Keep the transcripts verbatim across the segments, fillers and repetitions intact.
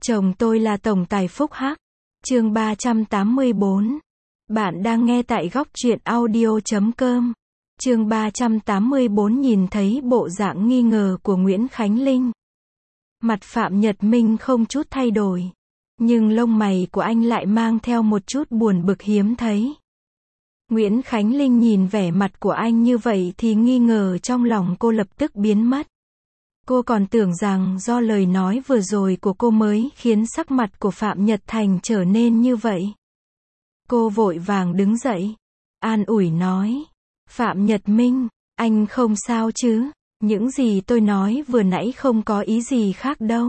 Chồng tôi là tổng tài phúc hắc. Chương ba trăm tám mươi bốn. Bạn đang nghe tại góc truyện audio chấm com. Chương ba trăm tám mươi bốn nhìn thấy bộ dạng nghi ngờ của Nguyễn Khánh Linh. Mặt Phạm Nhật Minh không chút thay đổi. Nhưng lông mày của anh lại mang theo một chút buồn bực hiếm thấy. Nguyễn Khánh Linh nhìn vẻ mặt của anh như vậy thì nghi ngờ trong lòng cô lập tức biến mất. Cô còn tưởng rằng do lời nói vừa rồi của cô mới khiến sắc mặt của Phạm Nhật Thành trở nên như vậy. Cô vội vàng đứng dậy, an ủi nói, Phạm Nhật Minh, anh không sao chứ, những gì tôi nói vừa nãy không có ý gì khác đâu.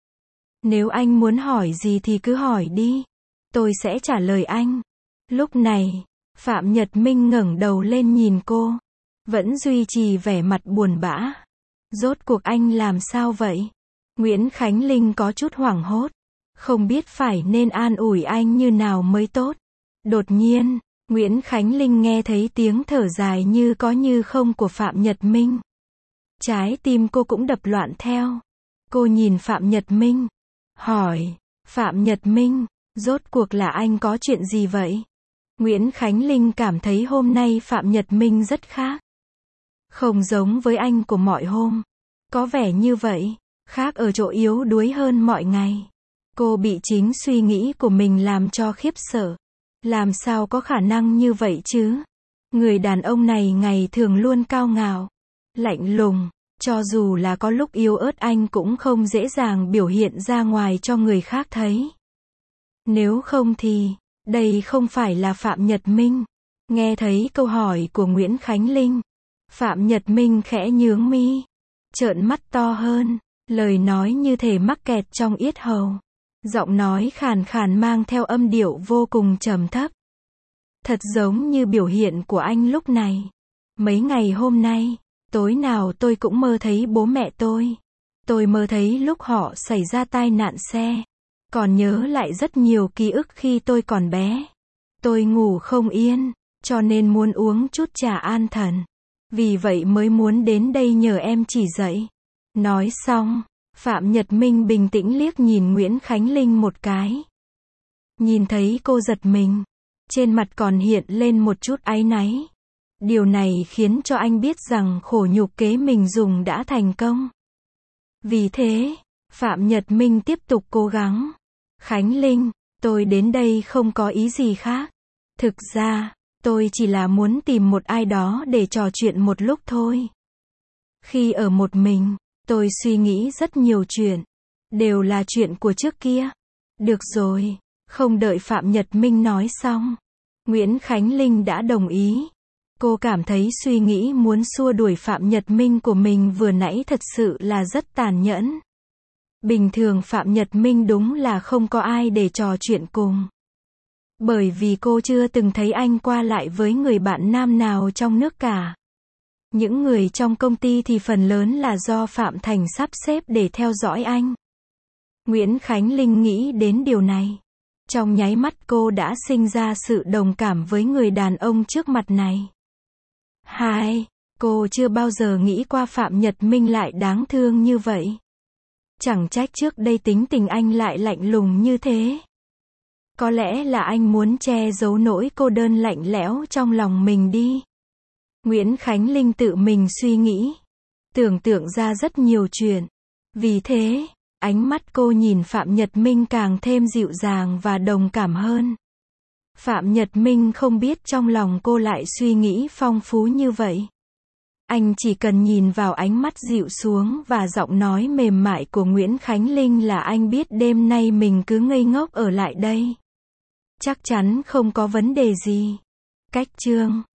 Nếu anh muốn hỏi gì thì cứ hỏi đi, tôi sẽ trả lời anh. Lúc này, Phạm Nhật Minh ngẩng đầu lên nhìn cô, vẫn duy trì vẻ mặt buồn bã. Rốt cuộc anh làm sao vậy? Nguyễn Khánh Linh có chút hoảng hốt, không biết phải nên an ủi anh như nào mới tốt. Đột nhiên, Nguyễn Khánh Linh nghe thấy tiếng thở dài như có như không của Phạm Nhật Minh. Trái tim cô cũng đập loạn theo. Cô nhìn Phạm Nhật Minh, hỏi, Phạm Nhật Minh, rốt cuộc là anh có chuyện gì vậy? Nguyễn Khánh Linh cảm thấy hôm nay Phạm Nhật Minh rất khác. Không giống với anh của mọi hôm. Có vẻ như vậy, khác ở chỗ yếu đuối hơn mọi ngày. Cô bị chính suy nghĩ của mình làm cho khiếp sợ. Làm sao có khả năng như vậy chứ? Người đàn ông này ngày thường luôn cao ngạo, lạnh lùng, cho dù là có lúc yếu ớt anh cũng không dễ dàng biểu hiện ra ngoài cho người khác thấy. Nếu không thì, đây không phải là Phạm Nhật Minh. Nghe thấy câu hỏi của Nguyễn Khánh Linh, Phạm Nhật Minh khẽ nhướng mi, trợn mắt to hơn, lời nói như thể mắc kẹt trong yết hầu. Giọng nói khàn khàn mang theo âm điệu vô cùng trầm thấp. Thật giống như biểu hiện của anh lúc này. Mấy ngày hôm nay, tối nào tôi cũng mơ thấy bố mẹ tôi. Tôi mơ thấy lúc họ xảy ra tai nạn xe. Còn nhớ lại rất nhiều ký ức khi tôi còn bé. Tôi ngủ không yên, cho nên muốn uống chút trà an thần. Vì vậy mới muốn đến đây nhờ em chỉ dạy. Nói xong, Phạm Nhật Minh bình tĩnh liếc nhìn Nguyễn Khánh Linh một cái. Nhìn thấy cô giật mình, trên mặt còn hiện lên một chút áy náy. Điều này khiến cho anh biết rằng khổ nhục kế mình dùng đã thành công. Vì thế, Phạm Nhật Minh tiếp tục cố gắng. Khánh Linh, tôi đến đây không có ý gì khác. Thực ra, tôi chỉ là muốn tìm một ai đó để trò chuyện một lúc thôi. Khi ở một mình, tôi suy nghĩ rất nhiều chuyện. Đều là chuyện của trước kia. Được rồi, không đợi Phạm Nhật Minh nói xong. Nguyễn Khánh Linh đã đồng ý. Cô cảm thấy suy nghĩ muốn xua đuổi Phạm Nhật Minh của mình vừa nãy thật sự là rất tàn nhẫn. Bình thường Phạm Nhật Minh đúng là không có ai để trò chuyện cùng. Bởi vì cô chưa từng thấy anh qua lại với người bạn nam nào trong nước cả. Những người trong công ty thì phần lớn là do Phạm Thành sắp xếp để theo dõi anh. Nguyễn Khánh Linh nghĩ đến điều này. Trong nháy mắt cô đã sinh ra sự đồng cảm với người đàn ông trước mặt này. Hai, cô chưa bao giờ nghĩ qua Phạm Nhật Minh lại đáng thương như vậy. Chẳng trách trước đây tính tình anh lại lạnh lùng như thế. Có lẽ là anh muốn che giấu nỗi cô đơn lạnh lẽo trong lòng mình đi. Nguyễn Khánh Linh tự mình suy nghĩ, tưởng tượng ra rất nhiều chuyện. Vì thế, ánh mắt cô nhìn Phạm Nhật Minh càng thêm dịu dàng và đồng cảm hơn. Phạm Nhật Minh không biết trong lòng cô lại suy nghĩ phong phú như vậy. Anh chỉ cần nhìn vào ánh mắt dịu xuống và giọng nói mềm mại của Nguyễn Khánh Linh là anh biết đêm nay mình cứ ngây ngốc ở lại đây. Chắc chắn không có vấn đề gì. Cách chương